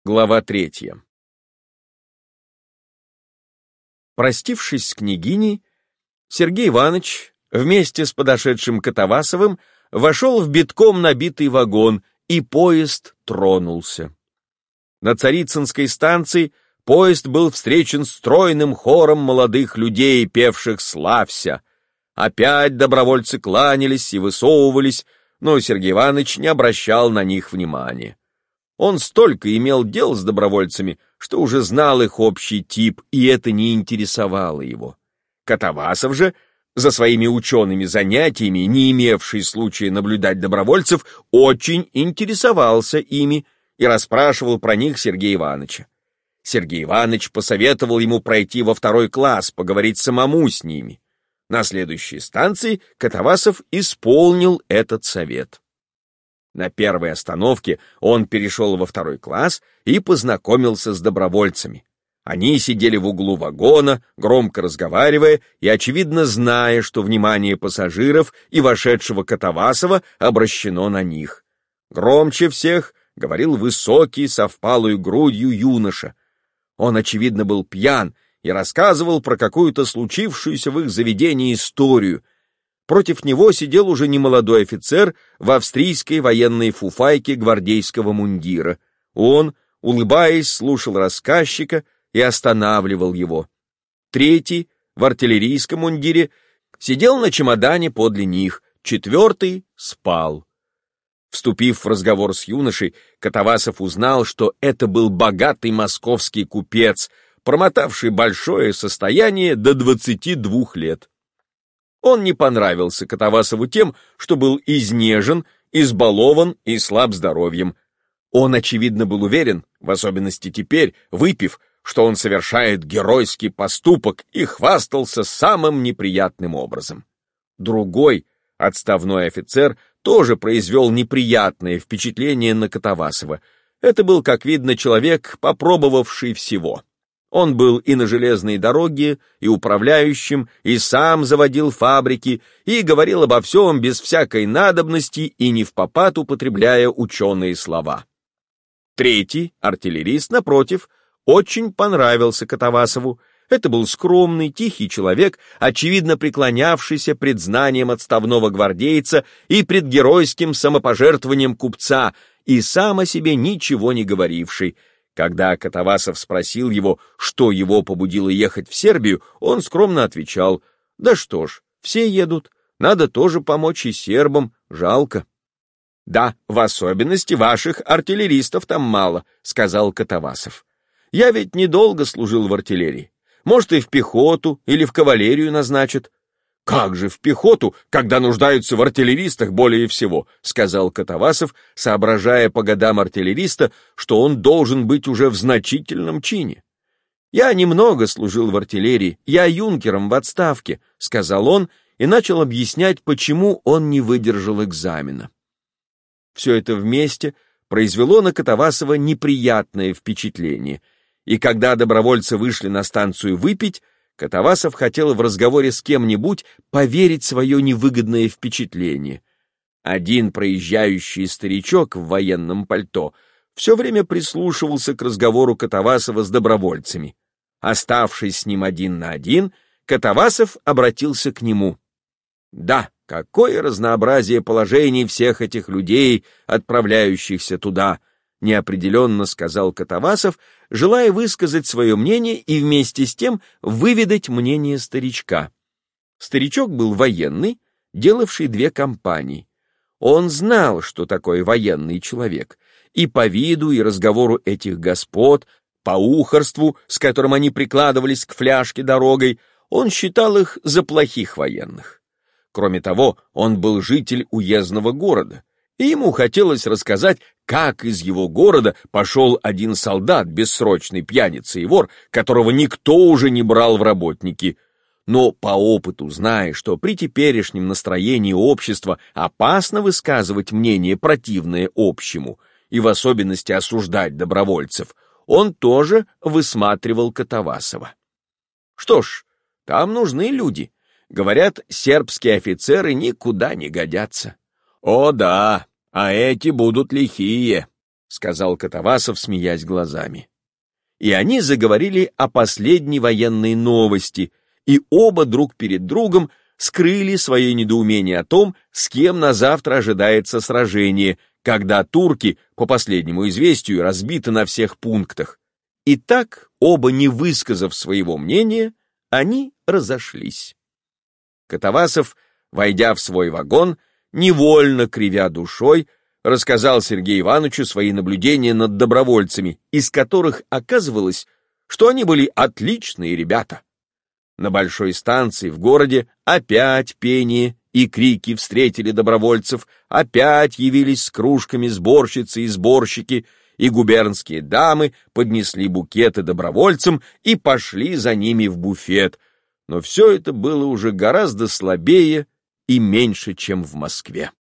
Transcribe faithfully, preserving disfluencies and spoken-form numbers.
Глава третья. Простившись с княгиней, Сергей Иванович вместе с подошедшим Катавасовым вошел в битком набитый вагон, и поезд тронулся. На Царицынской станции поезд был встречен стройным хором молодых людей, певших «Славься». Опять добровольцы кланялись и высовывались, но Сергей Иванович не обращал на них внимания. Он столько имел дел с добровольцами, что уже знал их общий тип, и это не интересовало его. Катавасов же, за своими учеными занятиями, не имевший случая наблюдать добровольцев, очень интересовался ими и расспрашивал про них Сергея Ивановича. Сергей Иванович посоветовал ему пройти во второй класс, поговорить самому с ними. На следующей станции Катавасов исполнил этот совет. На первой остановке он перешел во второй класс и познакомился с добровольцами. Они сидели в углу вагона, громко разговаривая и, очевидно, зная, что внимание пассажиров и вошедшего Катавасова обращено на них. Громче всех говорил высокий, со впалой грудью юноша. Он, очевидно, был пьян и рассказывал про какую-то случившуюся в их заведении историю. Против него сидел уже немолодой офицер в австрийской военной фуфайке гвардейского мундира. Он, улыбаясь, слушал рассказчика и останавливал его. Третий, в артиллерийском мундире, сидел на чемодане подле них, четвертый спал. Вступив в разговор с юношей, Катавасов узнал, что это был богатый московский купец, промотавший большое состояние до двадцати двух лет. Он не понравился Катавасову тем, что был изнежен, избалован и слаб здоровьем. Он, очевидно, был уверен, в особенности теперь, выпив, что он совершает геройский поступок, и хвастался самым неприятным образом. Другой, отставной офицер, тоже произвел неприятное впечатление на Катавасова. Это был, как видно, человек, попробовавший всего. Он был и на железной дороге, и управляющим, и сам заводил фабрики, и говорил обо всем без всякой надобности и не впопад употребляя ученые слова. Третий, артиллерист, напротив, очень понравился Катавасову. Это был скромный, тихий человек, очевидно преклонявшийся пред знанием отставного гвардейца и пред геройским самопожертвованием купца, и сам о себе ничего не говоривший. Когда Катавасов спросил его, что его побудило ехать в Сербию, он скромно отвечал: «Да что ж, все едут, надо тоже помочь и сербам, жалко». «Да, в особенности ваших артиллеристов там мало», — сказал Катавасов. «Я ведь недолго служил в артиллерии. Может, и в пехоту или в кавалерию назначат». «Как же в пехоту, когда нуждаются в артиллеристах более всего», — сказал Катавасов, соображая по годам артиллериста, что он должен быть уже в значительном чине. «Я немного служил в артиллерии, я юнкером в отставке», — сказал он и начал объяснять, почему он не выдержал экзамена. Все это вместе произвело на Катавасова неприятное впечатление, и когда добровольцы вышли на станцию выпить, Катавасов хотел в разговоре с кем-нибудь поверить свое невыгодное впечатление. Один проезжающий старичок в военном пальто все время прислушивался к разговору Катавасова с добровольцами. Оставшись с ним один на один, Катавасов обратился к нему. «Да, какое разнообразие положений всех этих людей, отправляющихся туда», — неопределенно сказал Катавасов, желая высказать свое мнение и вместе с тем выведать мнение старичка. Старичок был военный, делавший две кампании. Он знал, что такое военный человек, и по виду и разговору этих господ, по ухорству, с которым они прикладывались к фляжке дорогой, он считал их за плохих военных. Кроме того, он был житель уездного города, и ему хотелось рассказать, как из его города пошел один солдат, бессрочный пьяница и вор, которого никто уже не брал в работники. Но по опыту, зная, что при теперешнем настроении общества опасно высказывать мнение, противное общему, и в особенности осуждать добровольцев, он тоже высматривал Катавасова. Что ж, там нужны люди. Говорят, сербские офицеры никуда не годятся. О да, а эти будут лихие. — сказал Катавасов, смеясь глазами. И они заговорили о последней военной новости, и оба друг перед другом скрыли свое недоумение о том, с кем на завтра ожидается сражение, когда турки, по последнему известию, разбиты на всех пунктах. И так, оба не высказав своего мнения, они разошлись. Катавасов, войдя в свой вагон, невольно кривя душой, рассказал Сергею Ивановичу свои наблюдения над добровольцами, из которых оказывалось, что они были отличные ребята. На большой станции в городе опять пение и крики встретили добровольцев, опять явились с кружками сборщицы и сборщики, и губернские дамы поднесли букеты добровольцам и пошли за ними в буфет. Но все это было уже гораздо слабее и меньше, чем в Москве.